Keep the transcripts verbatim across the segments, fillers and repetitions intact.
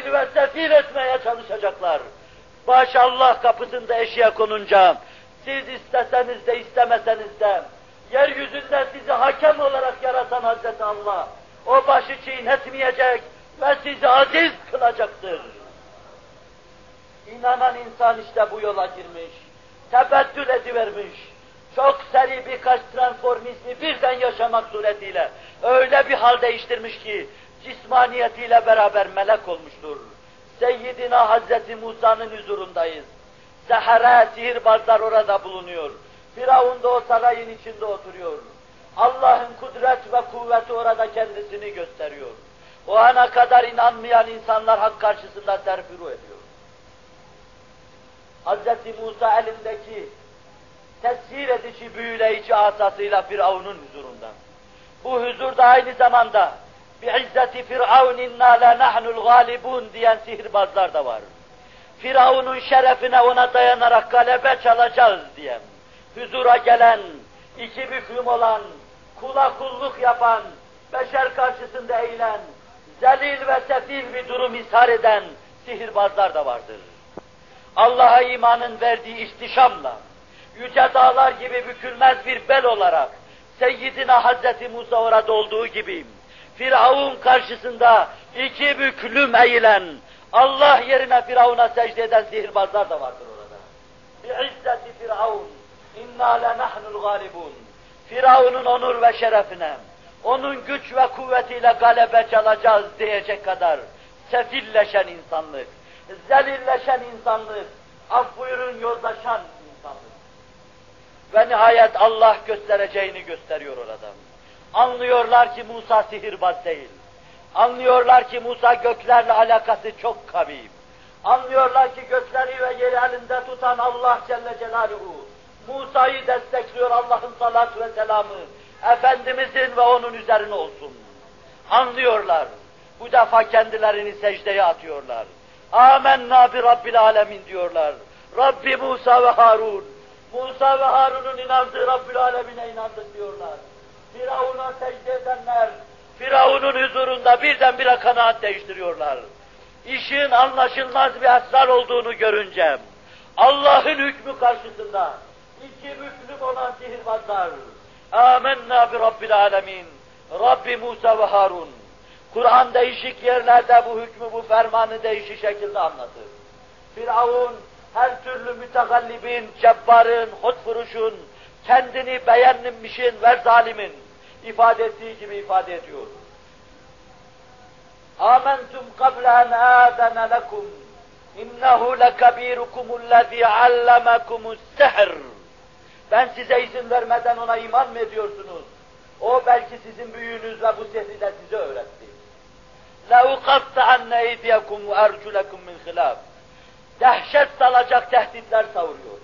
zelil ve sefil etmeye çalışacaklar. Baş Allah kapısında eşiğe konunca, siz isteseniz de istemeseniz de, yeryüzünde sizi hakem olarak yaratan Hazreti Allah, o başı çiğnetmeyecek ve sizi aziz kılacaktır. İnanan insan işte bu yola girmiş, tebettül edivermiş, çok seri birkaç transformizmi birden yaşamak suretiyle öyle bir hal değiştirmiş ki, cismaniyetiyle beraber melek olmuştur. Seyyidina Hazreti Musa'nın huzurundayız. Sehere, sihirbazlar orada bulunuyor. Firavun da o sarayın içinde oturuyor. Allah'ın kudret ve kuvveti orada kendisini gösteriyor. O ana kadar inanmayan insanlar hak karşısında serfiru ediyor. Hazreti Musa elindeki tesir edici, büyüleyici asasıyla Firavun'un huzurunda. Bu huzurda aynı zamanda bi'izzeti Firavun inna la nahnul galibun diyen sihirbazlar da var. Firavun'un şerefine ona dayanarak galebe çalacağız diyen, huzura gelen, iki büklüm olan, kula kulluk yapan, beşer karşısında eğilen, zelil ve sefil bir durum ishar eden sihirbazlar da vardır. Allah'a imanın verdiği ihtişamla, yüce dağlar gibi bükülmez bir bel olarak, Seyyidina Hazreti Musa orada olduğu gibi, Firavun karşısında iki büklüm eğilen, Allah yerine Firavun'a secde eden sihirbazlar da vardır orada. Bi'izzeti Firavun, inna lenahnul galibun. Firavun'un onur ve şerefine, onun güç ve kuvvetiyle galebe çalacağız diyecek kadar sefilleşen insanlık, zelilleşen insanlık, af buyurun yozlaşan insanlık. Ve nihayet Allah göstereceğini gösteriyor orada. Anlıyorlar ki Musa sihirbaz değil. Anlıyorlar ki Musa göklerle alakası çok kavi. Anlıyorlar ki gökleri ve yeri elinde tutan Allah Celle Celaluhu, Musa'yı destekliyor, Allah'ın salatü ve selamı, Efendimizin ve onun üzerine olsun. Anlıyorlar. Bu defa kendilerini secdeye atıyorlar. Âmennâ bi Rabbil âlemin diyorlar. Rabbi Musa ve Harun. Musa ve Harun'un inandığı Rabbil âlemine inandık diyorlar. Firavun'a secde edenler, Firavun'un huzurunda birdenbire kanaat değiştiriyorlar. İşin anlaşılmaz bir esrar olduğunu görünce, Allah'ın hükmü karşısında iki büklüm olan sihirbazlar, âmennâ bi Rabbil âlemin, Rabbi Musa ve Harun. Kur'an değişik yerlerde bu hükmü, bu fermanı değişik şekilde anlatır. Firavun, her türlü mütegallibin, cebbarın, hotfuruşun, kendini beğenmişin ve zalimin ifade ettiği gibi ifade ediyor. آمنتم قبل أن آذن لكم إنه لكبيركم الذي علمكم السحر. Ben size izin vermeden ona iman mı ediyorsunuz? O belki sizin büyüğünüz ve bu sihri de size öğretti. لَاُقَطَّعَنَّ اَيْدِيَكُمْ وَاَرْجُلَكُمْ مِنْ خِلَافٍ. Dehşet salacak tehditler savuruyor.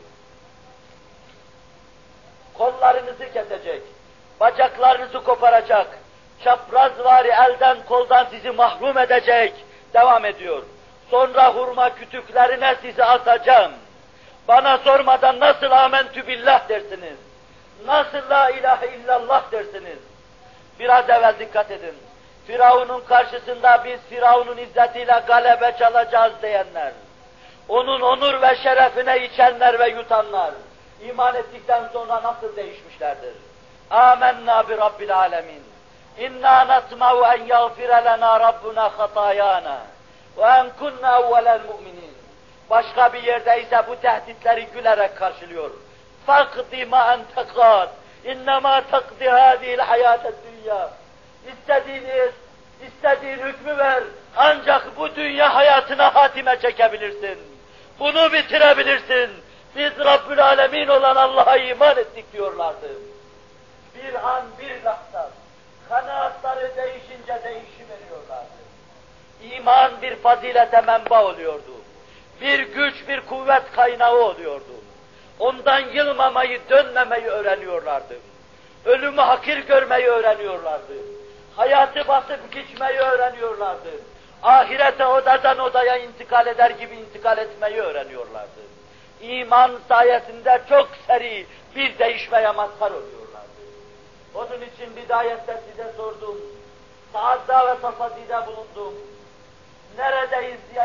Kollarınızı kesecek, bacaklarınızı koparacak, çaprazvari elden koldan sizi mahrum edecek, devam ediyor. Sonra hurma kütüklerine sizi atacağım. Bana sormadan nasıl amentü billah dersiniz? Nasıl la ilahe illallah dersiniz? Biraz evvel dikkat edin. Firavun'un karşısında biz Firavun'un izzetiyle galebe çalacağız diyenler, onun onur ve şerefine içenler ve yutanlar, iman ettikten sonra nasıl değişmişlerdir? Âmennâ bi Rabbil âlemin. İnna natma'u en yağfire lena Rabbuna hatayana ve en kunna evvelel mu'minin. Başka bir yerde ise bu tehditleri gülerek karşılıyor. Fakdi ma ente kad. İnnemâ takdi hâzihil hayâtet dünya. İstediğiniz, istediğin hükmü ver. Ancak bu dünya hayatına hatime çekebilirsin. Bunu bitirebilirsin. Biz Rabbül Alemin olan Allah'a iman ettik diyorlardı. Bir an, bir lahza, kanaatları değişince değişiveriyorlardı. İman bir fazilete menba oluyordu. Bir güç, bir kuvvet kaynağı oluyordu. Ondan yılmamayı, dönmemeyi öğreniyorlardı. Ölümü hakir görmeyi öğreniyorlardı. Hayatı basıp geçmeyi öğreniyorlardı. Ahirete odadan odaya intikal eder gibi intikal etmeyi öğreniyorlardı. İman sayesinde çok seri bir değişmeye mazhar oluyorlardı. Onun için bidayette size sordum, saatta ve tasadide bulundum. Neredeyiz diye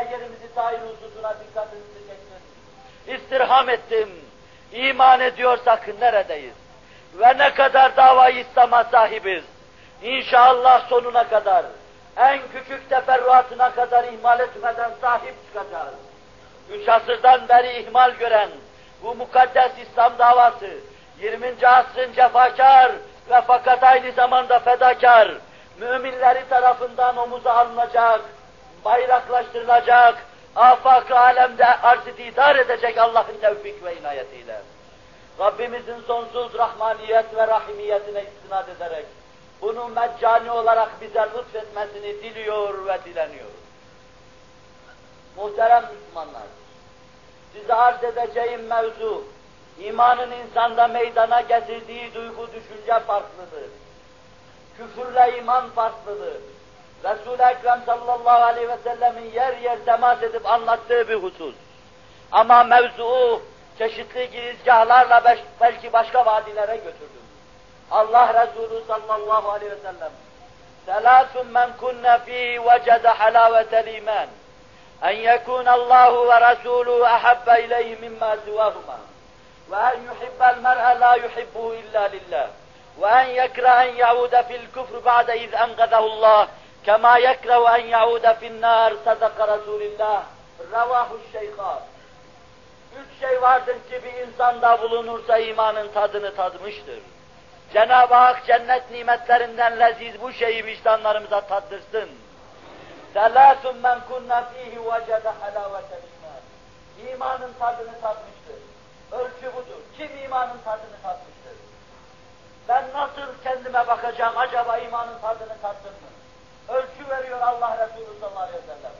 mesail hususuna dikkatinizi çektim. İstirham ettim. İman ediyorsak neredeyiz? Ve ne kadar dava-i İslam'a sahibiz? İnşallah sonuna kadar, en küçük teferruatına kadar ihmal etmeden sahip çıkacağız. Üç asırdan beri ihmal gören bu mukaddes İslam davası, yirminci asrın cefakar ve fakat aynı zamanda fedakar müminleri tarafından omuza alınacak, bayraklaştırılacak, afak-ı alemde arz-ı didar edecek Allah'ın tevfik ve inayetiyle. Rabbimizin sonsuz rahmaniyet ve rahimiyetine istinad ederek bunu meccani olarak bize lütfetmesini diliyor ve dileniyor. Muhterem Müslümanlar, size arz edeceğim mevzu, imanın insanda meydana getirdiği duygu düşünce farklılığı, küfürle iman farklılığı, Resul-i Ekrem sallallahu aleyhi ve sellemin yer yer temas edip anlattığı bir husus. Ama mevzuu çeşitli girizgahlarla belki başka vadilere götürdüm. Allah Resulü sallallahu aleyhi ve sellem Selâsun men kunne fî vecede halâvetel iman en yekûnallâhu ve rasûlûhu ahabbe ileyhi mimmâ sivâhumâ ve en yuhibbel mer'e lâ yuhibbuhu illâ lillah ve en yekre en ya'ude fil küfr ba'de iz engadehullâh kemâ yekrehu en ya'ude finnâr sadaka Resulillah Revâhu'ş-Şeyhân. Üç şey vardır ki bir insanda bulunursa imanın tadını tadmıştır. Cenab-ı Hak cennet nimetlerinden leziz bu şeyi vicdanlarımıza tattırsın. Selâsun men kunne fîhî vecede halâvetel iman. İmanın tadını tatmıştır. Ölçü budur. Kim imanın tadını tatmıştır? Ben nasıl kendime bakacağım, acaba imanın tadını tattım mı? Ölçü veriyor Allah Resulü sallallahu aleyhi ve sellem.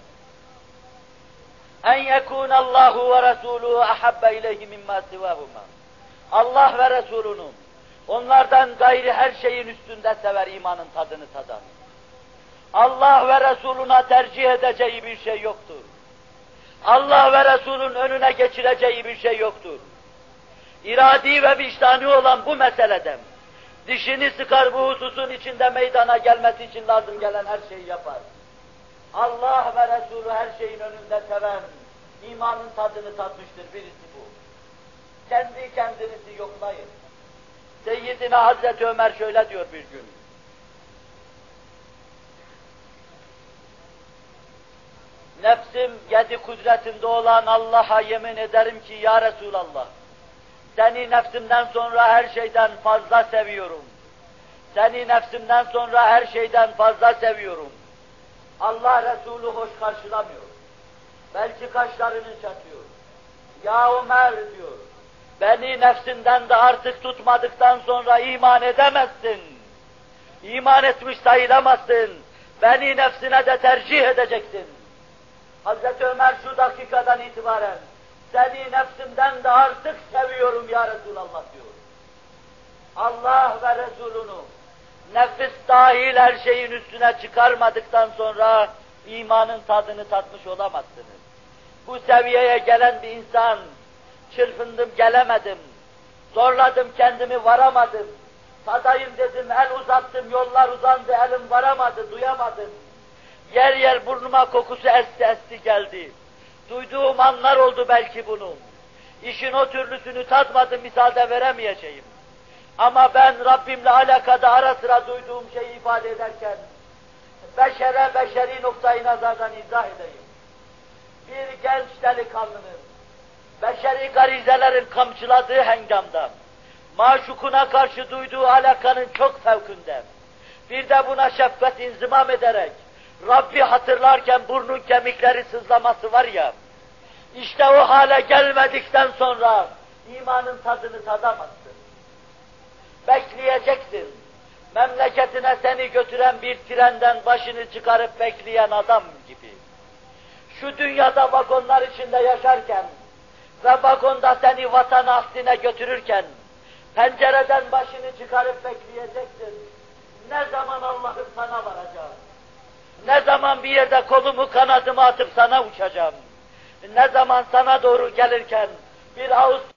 En yekûnallâhu ve rasûlûhu ahabbe ileyhi mimmâ sivâhumâ. Allah ve Resulünün onlardan gayri her şeyin üstünde sever imanın tadını tadan. Allah ve Resuluna tercih edeceği bir şey yoktur. Allah ve Resulün önüne geçireceği bir şey yoktur. İradi ve vicdani olan bu meseleden dişini sıkar, bu hususun içinde meydana gelmesi için lazım gelen her şeyi yapar. Allah ve Resulü her şeyin önünde seven, imanın tadını tatmıştır, birisi bu. Kendi kendinizi yoklayın. Seyyidina Hazreti Ömer şöyle diyor bir gün. Nefsim yedi kudretinde olan Allah'a yemin ederim ki ya Resulallah, seni nefsimden sonra her şeyden fazla seviyorum. Seni nefsimden sonra her şeyden fazla seviyorum. Allah Resulü hoş karşılamıyor. Belki kaşlarını çatıyor. Ya Ömer diyor, beni nefsinden de artık tutmadıktan sonra iman edemezsin. İman etmiş sayılamazsın. Beni nefsine de tercih edeceksin. Hazreti Ömer şu dakikadan itibaren seni nefsimden de artık seviyorum ya Resulallah diyor. Allah ve Resulünü nefis dahil her şeyin üstüne çıkarmadıktan sonra imanın tadını tatmış olamazsınız. Bu seviyeye gelen bir insan, çırpındım gelemedim, zorladım kendimi varamadım, tadayım dedim, el uzattım, yollar uzandı, elim varamadı, duyamadım. Yer yer burnuma kokusu esti esti geldi. Duyduğum anlar oldu belki bunun. İşin o türlüsünü tatmadım, müsaade veremeyeceğim. Ama ben Rabbimle alakada ara sıra duyduğum şeyi ifade ederken, beşere beşeri noktayı nazardan izah edeyim. Bir genç delikanlının, beşeri garizelerin kamçıladığı hengamda, maşukuna karşı duyduğu alakanın çok fevkinde, bir de buna şefkat inzimam ederek, Rabbi hatırlarken burnun kemikleri sızlaması var ya, işte o hale gelmedikten sonra imanın tadını tadamazsın. Bekleyeceksin. Memleketine seni götüren bir trenden başını çıkarıp bekleyen adam gibi. Şu dünyada vagonlar içinde yaşarken ve vagonda seni vatan ahdine götürürken pencereden başını çıkarıp bekleyeceksin. Ne zaman Allah'ım sana varacağım? Ne zaman bir yerde kolumu kanadımı atıp sana uçacağım? Ne zaman sana doğru gelirken bir ağız